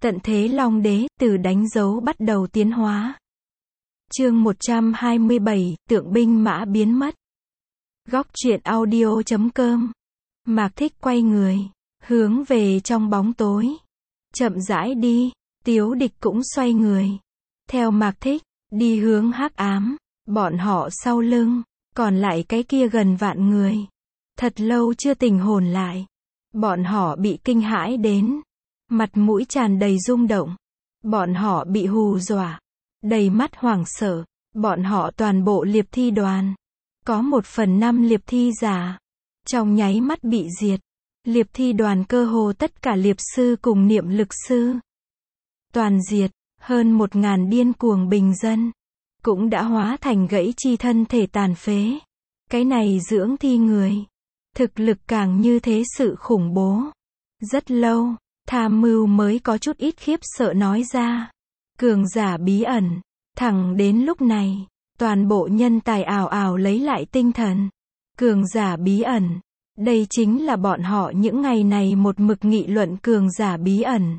Tận thế Long Đế, từ đánh dấu bắt đầu tiến hóa. Chương 127, tượng binh mã biến mất. Góc truyện audio.com. Mạc Thích quay người, hướng về trong bóng tối. Chậm rãi đi, Tiếu Địch cũng xoay người. Theo Mạc Thích, đi hướng hắc ám, bọn họ sau lưng, còn lại cái kia gần vạn người. Thật lâu chưa tỉnh hồn lại. Bọn họ bị kinh hãi đến. Mặt mũi tràn đầy rung động. Bọn họ bị hù dọa. Đầy mắt hoảng sợ. Bọn họ toàn bộ liệp thi đoàn. Có 1/5 liệp thi giả. Trong nháy mắt bị diệt. Liệp thi đoàn cơ hồ tất cả liệp sư cùng niệm lực sư. Toàn diệt, hơn 1000 điên cuồng bình dân. Cũng đã hóa thành gãy chi thân thể tàn phế. Cái này dưỡng thi người. Thực lực càng như thế sự khủng bố. Rất lâu, tham mưu mới có chút ít khiếp sợ nói ra. Cường giả bí ẩn. Thẳng đến lúc này, toàn bộ nhân tài ào ào lấy lại tinh thần. Cường giả bí ẩn. Đây chính là bọn họ những ngày này một mực nghị luận cường giả bí ẩn.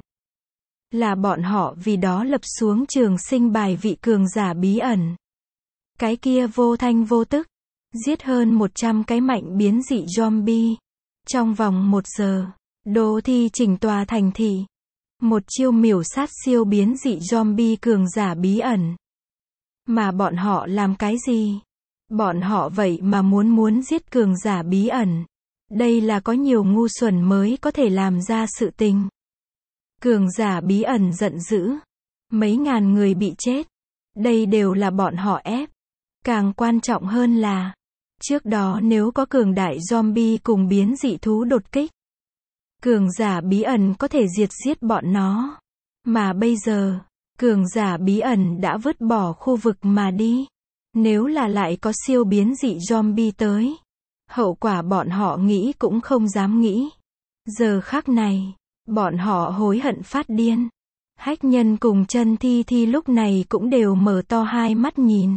Là bọn họ vì đó lập xuống trường sinh bài vị cường giả bí ẩn. Cái kia vô thanh vô tức. Giết hơn 100 cái mạnh biến dị zombie. Trong vòng 1 giờ, đô thi chỉnh tòa thành thị. Một chiêu miểu sát siêu biến dị zombie cường giả bí ẩn. Mà bọn họ làm cái gì? Bọn họ vậy mà muốn giết cường giả bí ẩn. Đây là có nhiều ngu xuẩn mới có thể làm ra sự tình. Cường giả bí ẩn giận dữ. Mấy ngàn người bị chết. Đây đều là bọn họ ép. Càng quan trọng hơn là, trước đó nếu có cường đại zombie cùng biến dị thú đột kích, cường giả bí ẩn có thể giết bọn nó. Mà bây giờ, cường giả bí ẩn đã vứt bỏ khu vực mà đi. Nếu là lại có siêu biến dị zombie tới, hậu quả bọn họ nghĩ cũng không dám nghĩ. Giờ khắc này, bọn họ hối hận phát điên. Hách Nhân cùng Chân Thi lúc này cũng đều mở to hai mắt nhìn.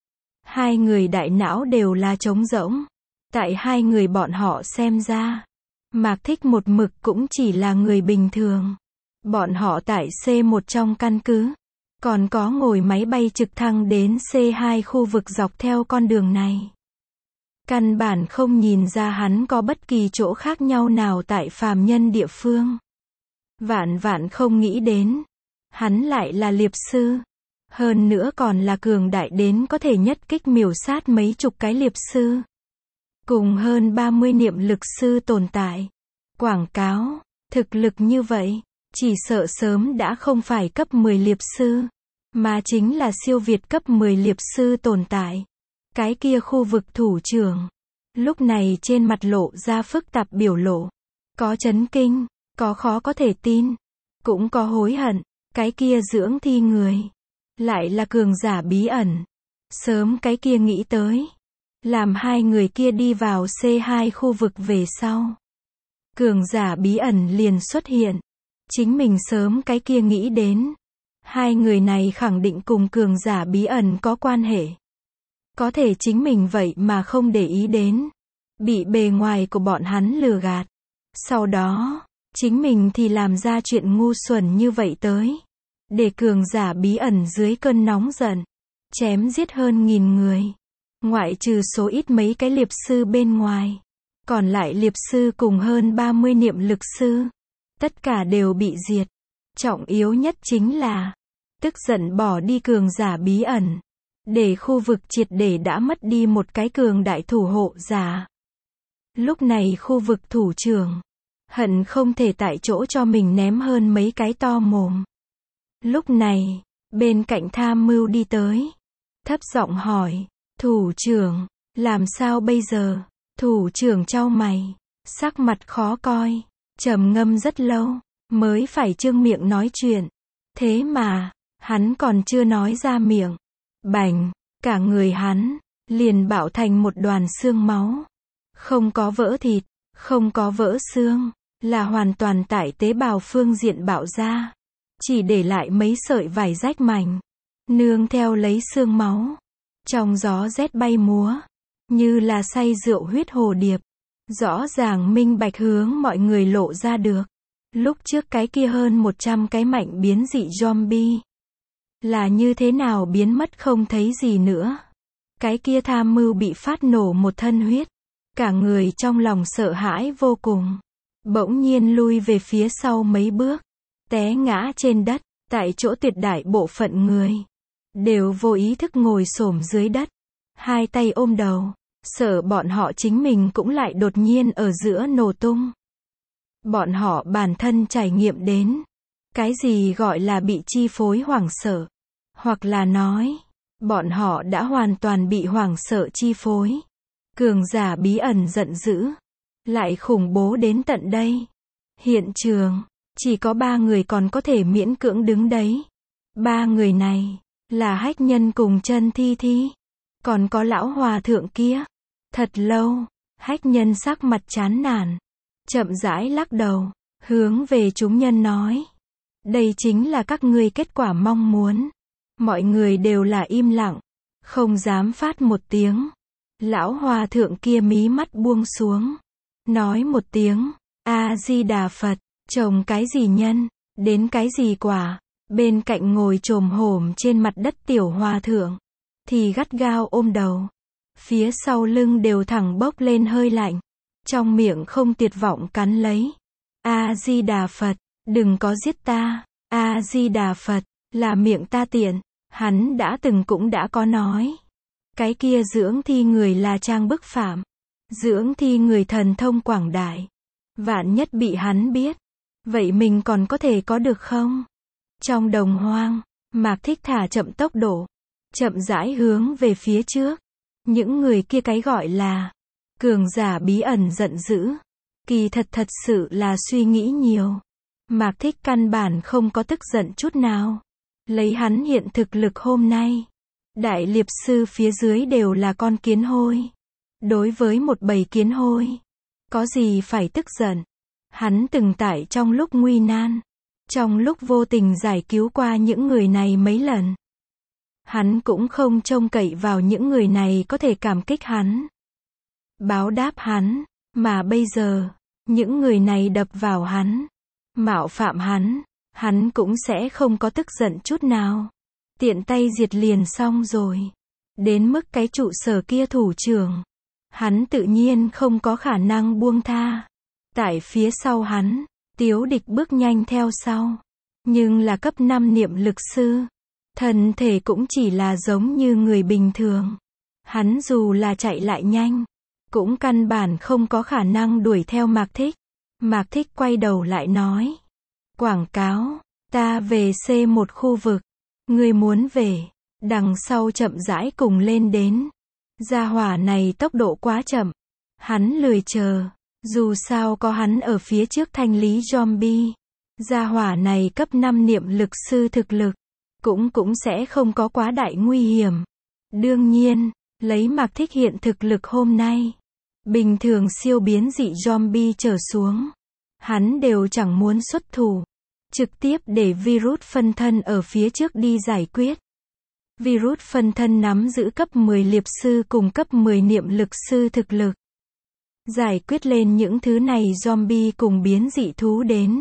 Hai người đại não đều là trống rỗng. Tại hai người bọn họ xem ra, Mạc Thích một mực cũng chỉ là người bình thường. Bọn họ tại C1 trong căn cứ, còn có ngồi máy bay trực thăng đến C2 khu vực dọc theo con đường này. Căn bản không nhìn ra hắn có bất kỳ chỗ khác nhau nào tại phàm nhân địa phương. Vạn không nghĩ đến, hắn lại là liệp sư. Hơn nữa còn là cường đại đến có thể nhất kích miểu sát mấy chục cái liệp sư. Cùng hơn 30 niệm lực sư tồn tại. Quảng cáo, thực lực như vậy, chỉ sợ sớm đã không phải cấp 10 liệp sư, mà chính là siêu việt cấp 10 liệp sư tồn tại. Cái kia khu vực thủ trưởng, lúc này trên mặt lộ ra phức tạp biểu lộ. Có chấn kinh, có khó có thể tin, cũng có hối hận. Cái kia dưỡng thi người, lại là cường giả bí ẩn. Sớm cái kia nghĩ tới, làm hai người kia đi vào C2 khu vực về sau, cường giả bí ẩn liền xuất hiện. Chính mình sớm cái kia nghĩ đến, hai người này khẳng định cùng cường giả bí ẩn có quan hệ. Có thể chính mình vậy mà không để ý đến, bị bề ngoài của bọn hắn lừa gạt. Sau đó, chính mình thì làm ra chuyện ngu xuẩn như vậy tới. Để cường giả bí ẩn dưới cơn nóng giận, chém giết hơn 1000 người. Ngoại trừ số ít mấy cái liệp sư bên ngoài, còn lại liệp sư cùng hơn 30 niệm lực sư, tất cả đều bị diệt. Trọng yếu nhất chính là, tức giận bỏ đi cường giả bí ẩn, để khu vực triệt để đã mất đi một cái cường đại thủ hộ giả. Lúc này khu vực thủ trưởng, hận không thể tại chỗ cho mình ném hơn mấy cái to mồm. Lúc này, bên cạnh tham mưu đi tới, thấp giọng hỏi, thủ trưởng, làm sao bây giờ? Thủ trưởng chau mày, sắc mặt khó coi, trầm ngâm rất lâu, mới phải trương miệng nói chuyện. Thế mà, hắn còn chưa nói ra miệng. Bành, cả người hắn, liền bạo thành một đoàn xương máu. Không có vỡ thịt, không có vỡ xương, là hoàn toàn tại tế bào phương diện bạo ra. Chỉ để lại mấy sợi vải rách mảnh, nương theo lấy xương máu. Trong gió rét bay múa, như là say rượu huyết hồ điệp. Rõ ràng minh bạch hướng mọi người lộ ra được. Lúc trước cái kia hơn 100 cái mạnh biến dị zombie là như thế nào biến mất không thấy gì nữa. Cái kia tham mưu bị phát nổ một thân huyết. Cả người trong lòng sợ hãi vô cùng. Bỗng nhiên lui về phía sau mấy bước. Té ngã trên đất. Tại chỗ tuyệt đại bộ phận người đều vô ý thức ngồi xổm dưới đất. Hai tay ôm đầu. Sợ bọn họ chính mình cũng lại đột nhiên ở giữa nổ tung. Bọn họ bản thân trải nghiệm đến. Cái gì gọi là bị chi phối hoảng sợ. Hoặc là nói, bọn họ đã hoàn toàn bị hoảng sợ chi phối. Cường giả bí ẩn giận dữ. Lại khủng bố đến tận đây. Hiện trường, chỉ có 3 người còn có thể miễn cưỡng đứng đấy. 3 người này, là Hách Nhân cùng Chân Thi Thi. Còn có lão hòa thượng kia. Thật lâu, Hách Nhân sắc mặt chán nản. Chậm rãi lắc đầu, hướng về chúng nhân nói. Đây chính là các ngươi kết quả mong muốn. Mọi người đều là im lặng, không dám phát một tiếng. Lão hòa thượng kia mí mắt buông xuống. Nói một tiếng, A-di-đà Phật, trồng cái gì nhân, đến cái gì quả. Bên cạnh ngồi chồm hổm trên mặt đất tiểu hòa thượng, thì gắt gao ôm đầu. Phía sau lưng đều thẳng bốc lên hơi lạnh. Trong miệng không tuyệt vọng cắn lấy. A-di-đà Phật, đừng có giết ta. A-di-đà Phật, là miệng ta tiện. Hắn đã từng cũng đã có nói. Cái kia dưỡng thi người là trang bức phạm. Dưỡng thi người thần thông quảng đại. Vạn nhất bị hắn biết. Vậy mình còn có thể có được không? Trong đồng hoang, Mạc Thích thả chậm tốc độ. Chậm rãi hướng về phía trước. Những người kia cái gọi là cường giả bí ẩn giận dữ. Kỳ thật sự là suy nghĩ nhiều. Mạc Thích căn bản không có tức giận chút nào. Lấy hắn hiện thực lực hôm nay. Đại liệp sư phía dưới đều là con kiến hôi. Đối với một bầy kiến hôi. Có gì phải tức giận. Hắn từng tại trong lúc nguy nan. Trong lúc vô tình giải cứu qua những người này mấy lần. Hắn cũng không trông cậy vào những người này có thể cảm kích hắn. Báo đáp hắn. Mà bây giờ, những người này đập vào hắn. Mạo phạm hắn. Hắn cũng sẽ không có tức giận chút nào. Tiện tay diệt liền xong rồi. Đến mức cái trụ sở kia thủ trưởng. Hắn tự nhiên không có khả năng buông tha. Tại phía sau hắn, Tiếu Địch bước nhanh theo sau. Nhưng là cấp 5 niệm lực sư. Thân thể cũng chỉ là giống như người bình thường. Hắn dù là chạy lại nhanh, cũng căn bản không có khả năng đuổi theo Mạc Thích. Mạc Thích quay đầu lại nói. Quảng cáo, ta về C1 khu vực. Ngươi muốn về. Đằng sau chậm rãi cùng lên đến. Gia hỏa này tốc độ quá chậm. Hắn lười chờ. Dù sao có hắn ở phía trước thanh lý zombie. Gia hỏa này cấp 5 niệm lực sư thực lực. Cũng sẽ không có quá đại nguy hiểm. Đương nhiên, lấy Mạc Thích hiện thực lực hôm nay. Bình thường siêu biến dị zombie trở xuống. Hắn đều chẳng muốn xuất thủ. Trực tiếp để virus phân thân ở phía trước đi giải quyết. Virus phân thân nắm giữ cấp 10 liệp sư cùng cấp 10 niệm lực sư thực lực. Giải quyết lên những thứ này zombie cùng biến dị thú đến.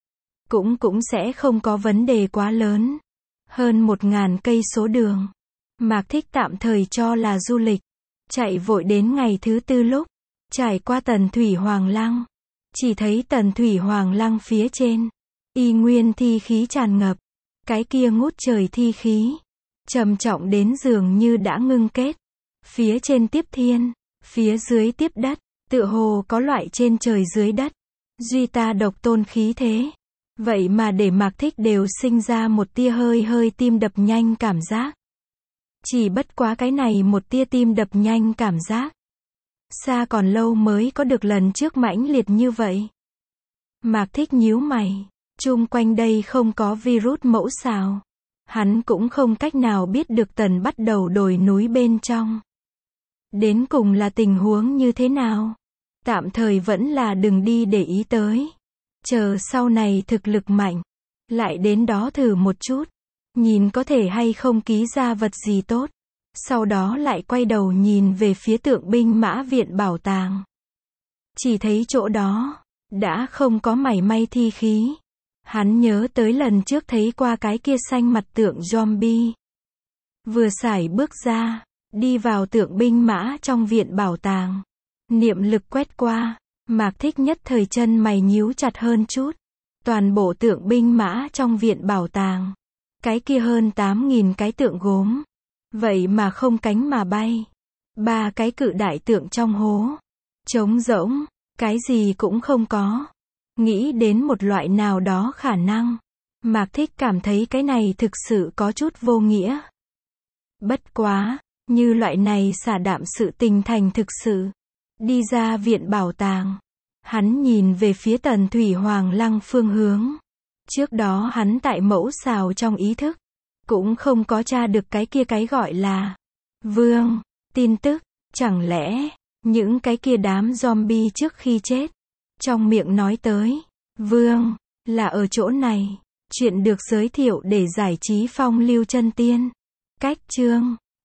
Cũng sẽ không có vấn đề quá lớn. Hơn 1000 cây số đường. Mạc Thích tạm thời cho là du lịch. Chạy vội đến ngày thứ 4 lúc. Trải qua Tần Thủy Hoàng Lăng. Chỉ thấy Tần Thủy Hoàng Lăng phía trên. Y nguyên thi khí tràn ngập. Cái kia ngút trời thi khí. Trầm trọng đến dường như đã ngưng kết. Phía trên tiếp thiên. Phía dưới tiếp đất. Tựa hồ có loại trên trời dưới đất. Duy ta độc tôn khí thế. Vậy mà để Mạc Thích đều sinh ra một tia hơi tim đập nhanh cảm giác. Chỉ bất quá cái này một tia tim đập nhanh cảm giác. Xa còn lâu mới có được lần trước mãnh liệt như vậy. Mạc Thích nhíu mày. Chung quanh đây không có virus mẫu xào. Hắn cũng không cách nào biết được Tần bắt đầu đồi núi bên trong. Đến cùng là tình huống như thế nào? Tạm thời vẫn là đừng đi để ý tới. Chờ sau này thực lực mạnh. Lại đến đó thử một chút. Nhìn có thể hay không ký ra vật gì tốt. Sau đó lại quay đầu nhìn về phía tượng binh mã viện bảo tàng. Chỉ thấy chỗ đó, đã không có mảy may thi khí. Hắn nhớ tới lần trước thấy qua cái kia xanh mặt tượng zombie. Vừa sải bước ra, đi vào tượng binh mã trong viện bảo tàng. Niệm lực quét qua, Mạc Thích nhất thời chân mày nhíu chặt hơn chút. Toàn bộ tượng binh mã trong viện bảo tàng. Cái kia hơn 8.000 cái tượng gốm. Vậy mà không cánh mà bay. 3 cái cự đại tượng trong hố. Trống rỗng, cái gì cũng không có. Nghĩ đến một loại nào đó khả năng. Mạc Thích cảm thấy cái này thực sự có chút vô nghĩa. Bất quá, như loại này xả đạm sự tình thành thực sự. Đi ra viện bảo tàng. Hắn nhìn về phía Tần Thủy Hoàng Lăng phương hướng. Trước đó hắn tại mẫu xào trong ý thức. Cũng không có tra được cái kia cái gọi là Vương, tin tức. Chẳng lẽ, những cái kia đám zombie trước khi chết. Trong miệng nói tới, Vương, là ở chỗ này. Chuyện được giới thiệu để giải trí phong lưu chân tiên. Cách chương